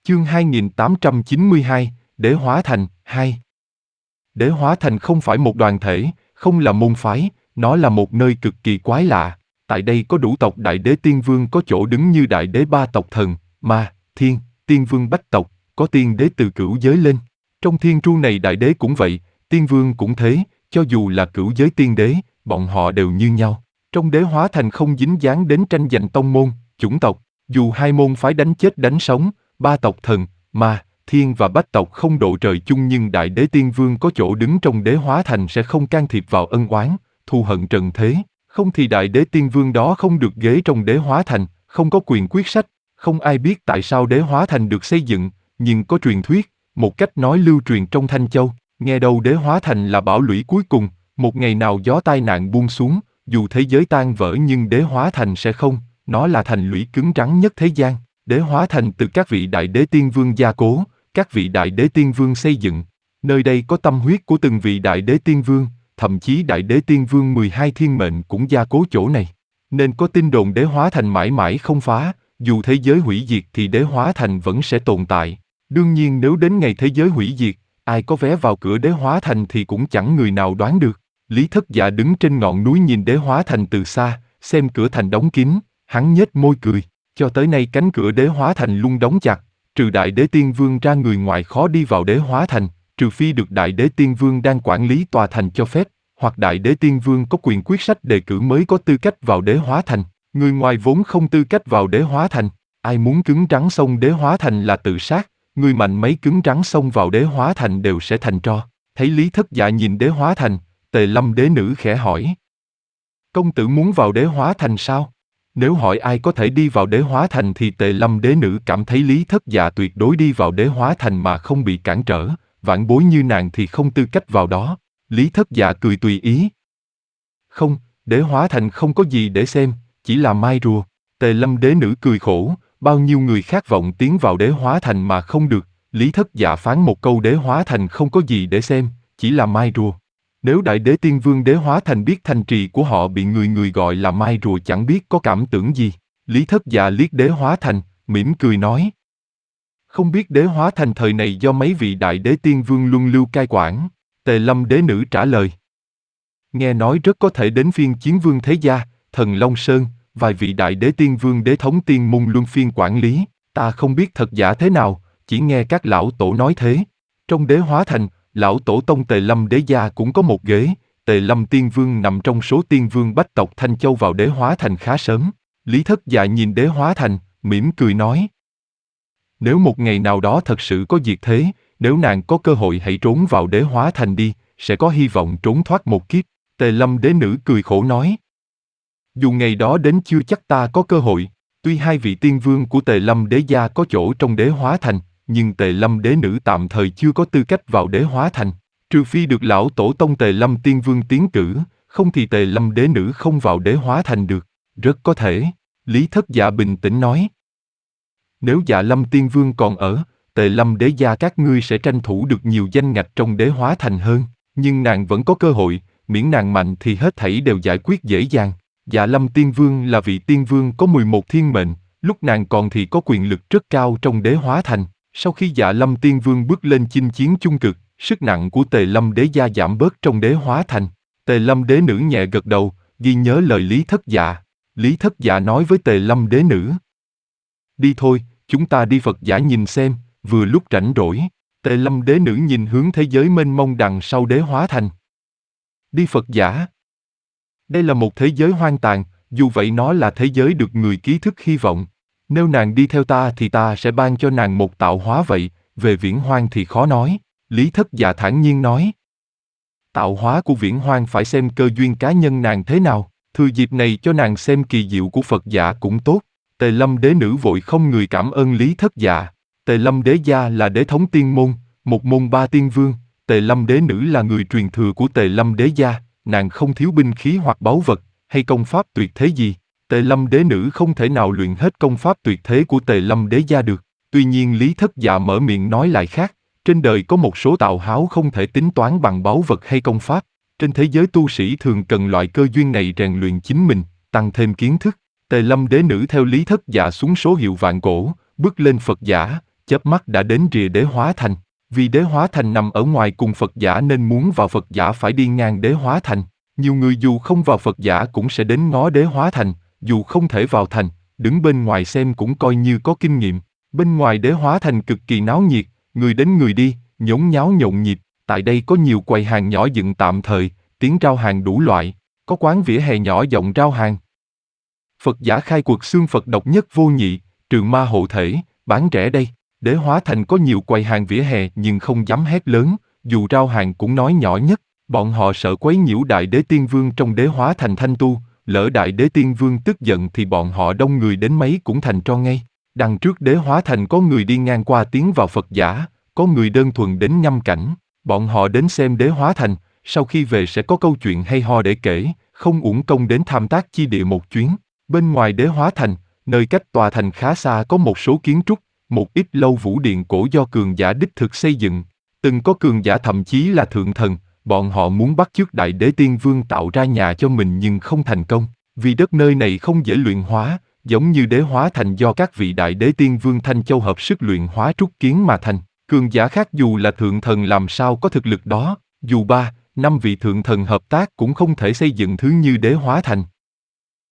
Chương 2892, Đế Hóa Thành, 2. Đế Hóa Thành không phải một đoàn thể, không là môn phái, nó là một nơi cực kỳ quái lạ. Tại đây có đủ tộc Đại Đế Tiên Vương có chỗ đứng như Đại Đế ba tộc thần, ma, thiên, Tiên Vương bách tộc, có tiên đế từ cửu giới lên. Trong thiên tru này Đại Đế cũng vậy, Tiên Vương cũng thế, cho dù là cửu giới tiên đế, bọn họ đều như nhau. Trong Đế Hóa Thành không dính dáng đến tranh giành tông môn, chủng tộc, dù hai môn phái đánh chết đánh sống, ba tộc thần, ma, thiên và bách tộc không độ trời chung, nhưng Đại Đế Tiên Vương có chỗ đứng trong Đế Hóa Thành sẽ không can thiệp vào ân oán, thù hận trần thế. Không thì Đại Đế Tiên Vương đó không được ghế trong Đế Hóa Thành, không có quyền quyết sách. Không ai biết tại sao Đế Hóa Thành được xây dựng, nhưng có truyền thuyết, một cách nói lưu truyền trong Thanh Châu. Nghe đâu Đế Hóa Thành là bảo lũy cuối cùng, một ngày nào gió tai nạn buông xuống, dù thế giới tan vỡ nhưng Đế Hóa Thành sẽ không, nó là thành lũy cứng rắn nhất thế gian. Đế Hóa Thành từ các vị Đại Đế Tiên Vương gia cố, các vị Đại Đế Tiên Vương xây dựng. Nơi đây có tâm huyết của từng vị Đại Đế Tiên Vương, thậm chí Đại Đế Tiên Vương 12 thiên mệnh cũng gia cố chỗ này. Nên có tin đồn Đế Hóa Thành mãi mãi không phá, dù thế giới hủy diệt thì Đế Hóa Thành vẫn sẽ tồn tại. Đương nhiên nếu đến ngày thế giới hủy diệt, ai có vé vào cửa Đế Hóa Thành thì cũng chẳng người nào đoán được. Lý Thất Dạ đứng trên ngọn núi nhìn Đế Hóa Thành từ xa, xem cửa thành đóng kín, hắn nhếch môi cười. Cho tới nay cánh cửa Đế Hóa Thành luôn đóng chặt, trừ Đại Đế Tiên Vương ra người ngoài khó đi vào Đế Hóa Thành, trừ phi được Đại Đế Tiên Vương đang quản lý tòa thành cho phép, hoặc Đại Đế Tiên Vương có quyền quyết sách đề cử mới có tư cách vào Đế Hóa Thành. Người ngoài vốn không tư cách vào Đế Hóa Thành. Ai muốn cứng rắn xông Đế Hóa Thành là tự sát, người mạnh mấy cứng rắn xông vào Đế Hóa Thành đều sẽ thành tro. Thấy Lý Thất Dạ nhìn Đế Hóa Thành, Tề Lâm Đế Nữ khẽ hỏi: công tử muốn vào Đế Hóa Thành sao? Nếu hỏi ai có thể đi vào Đế Hóa Thành thì Tề Lâm Đế Nữ cảm thấy Lý Thất Dạ tuyệt đối đi vào Đế Hóa Thành mà không bị cản trở, vãn bối như nàng thì không tư cách vào đó. Lý Thất Dạ cười tùy ý: không, Đế Hóa Thành không có gì để xem, chỉ là mai rùa. Tề Lâm Đế Nữ cười khổ: bao nhiêu người khát vọng tiến vào Đế Hóa Thành mà không được. Lý Thất Dạ phán một câu Đế Hóa Thành không có gì để xem, chỉ là mai rùa. Nếu Đại Đế Tiên Vương Đế Hóa Thành biết thành trì của họ bị người người gọi là mai rùa chẳng biết có cảm tưởng gì. Lý Thất Dạ liếc Đế Hóa Thành, mỉm cười nói: không biết Đế Hóa Thành thời này do mấy vị Đại Đế Tiên Vương luân lưu cai quản. Tề Lâm Đế Nữ trả lời: nghe nói rất có thể đến phiên Chiến Vương Thế Gia, Thần Long Sơn, vài vị Đại Đế Tiên Vương Đế thống Tiên môn luân phiên quản lý. Ta không biết thật giả thế nào, chỉ nghe các lão tổ nói thế. Trong Đế Hóa Thành, lão tổ tông Tề Lâm Đế Gia cũng có một ghế. Tề Lâm Tiên Vương nằm trong số Tiên Vương bách tộc Thanh Châu vào Đế Hóa Thành khá sớm. Lý Thất Dạ nhìn Đế Hóa Thành, mỉm cười nói: nếu một ngày nào đó thật sự có diệt thế, nếu nàng có cơ hội hãy trốn vào Đế Hóa Thành đi, sẽ có hy vọng trốn thoát một kiếp. Tề Lâm Đế Nữ cười khổ nói: dù ngày đó đến chưa chắc ta có cơ hội. Tuy hai vị tiên vương của Tề Lâm Đế Gia có chỗ trong Đế Hóa Thành, nhưng Tề Lâm Đế Nữ tạm thời chưa có tư cách vào Đế Hóa Thành. Trừ phi được lão tổ tông Tề Lâm Tiên Vương tiến cử, không thì Tề Lâm Đế Nữ không vào Đế Hóa Thành được. Rất có thể. Lý Thất Dạ bình tĩnh nói: nếu Dạ Lâm Tiên Vương còn ở, Tề Lâm Đế Gia các ngươi sẽ tranh thủ được nhiều danh ngạch trong Đế Hóa Thành hơn. Nhưng nàng vẫn có cơ hội, miễn nàng mạnh thì hết thảy đều giải quyết dễ dàng. Dạ Lâm Tiên Vương là vị tiên vương có 11 thiên mệnh, lúc nàng còn thì có quyền lực rất cao trong Đế Hóa Thành. Sau khi Dạ Lâm Tiên Vương bước lên chinh chiến chung cực, sức nặng của Tề Lâm Đế Gia giảm bớt trong Đế Hóa Thành. Tề Lâm Đế Nữ nhẹ gật đầu, ghi nhớ lời Lý Thất Dạ. Lý Thất Dạ nói với Tề Lâm Đế Nữ: đi thôi, chúng ta đi Phật Giả nhìn xem. Vừa lúc rảnh rỗi, Tề Lâm Đế Nữ nhìn hướng thế giới mênh mông đằng sau Đế Hóa Thành. Đi Phật Giả? Đây là một thế giới hoang tàn, dù vậy nó là thế giới được người ký thức hy vọng. Nếu nàng đi theo ta thì ta sẽ ban cho nàng một tạo hóa vậy, về Viễn Hoang thì khó nói. Lý Thất Dạ thản nhiên nói: tạo hóa của Viễn Hoang phải xem cơ duyên cá nhân nàng thế nào, thừa dịp này cho nàng xem kỳ diệu của Phật Giả cũng tốt. Tề Lâm Đế Nữ vội không người cảm ơn Lý Thất Dạ. Tề Lâm Đế Gia là đế thống tiên môn, một môn ba tiên vương. Tề Lâm Đế Nữ là người truyền thừa của Tề Lâm Đế Gia, nàng không thiếu binh khí hoặc báu vật, hay công pháp tuyệt thế gì. Tề Lâm Đế Nữ không thể nào luyện hết công pháp tuyệt thế của Tề Lâm Đế Gia được. Tuy nhiên Lý Thất Dạ mở miệng nói lại khác, trên đời có một số tạo hóa không thể tính toán bằng báu vật hay công pháp. Trên thế giới tu sĩ thường cần loại cơ duyên này rèn luyện chính mình, tăng thêm kiến thức. Tề Lâm Đế Nữ theo Lý Thất Dạ xuống số hiệu vạn cổ, bước lên Phật Giả, chớp mắt đã đến rìa Đế Hóa Thành. Vì Đế Hóa Thành nằm ở ngoài cùng Phật giả nên muốn vào Phật giả phải đi ngang Đế Hóa Thành. Nhiều người dù không vào Phật giả cũng sẽ đến ngó Đế Hóa Thành, dù không thể vào thành, đứng bên ngoài xem cũng coi như có kinh nghiệm. Bên ngoài Đế Hóa Thành cực kỳ náo nhiệt, người đến người đi, nhốn nháo nhộn nhịp. Tại đây có nhiều quầy hàng nhỏ dựng tạm thời, tiếng rao hàng đủ loại, có quán vỉa hè nhỏ rộng rao hàng. Phật giả khai cuộc xương Phật độc nhất vô nhị, trường ma hộ thể, bán rẻ đây. Đế Hóa Thành có nhiều quầy hàng vỉa hè nhưng không dám hét lớn, dù rao hàng cũng nói nhỏ nhất. Bọn họ sợ quấy nhiễu Đại Đế Tiên Vương trong Đế Hóa Thành thanh tu, lỡ Đại Đế Tiên Vương tức giận thì bọn họ đông người đến mấy cũng thành tro ngay. Đằng trước Đế Hóa Thành có người đi ngang qua tiến vào Phật giả, có người đơn thuần đến nhâm cảnh. Bọn họ đến xem Đế Hóa Thành, sau khi về sẽ có câu chuyện hay ho để kể, không uổng công đến tham tác chi địa một chuyến. Bên ngoài Đế Hóa Thành, nơi cách tòa thành khá xa có một số kiến trúc, một ít lâu vũ điện cổ do cường giả đích thực xây dựng. Từng có cường giả thậm chí là thượng thần, bọn họ muốn bắt chước Đại Đế Tiên Vương tạo ra nhà cho mình nhưng không thành công, vì đất nơi này không dễ luyện hóa, giống như Đế Hóa Thành do các vị Đại Đế Tiên Vương Thanh Châu hợp sức luyện hóa trúc kiến mà thành. Cường giả khác dù là thượng thần làm sao có thực lực đó, dù 3, 5 vị thượng thần hợp tác cũng không thể xây dựng thứ như Đế Hóa Thành.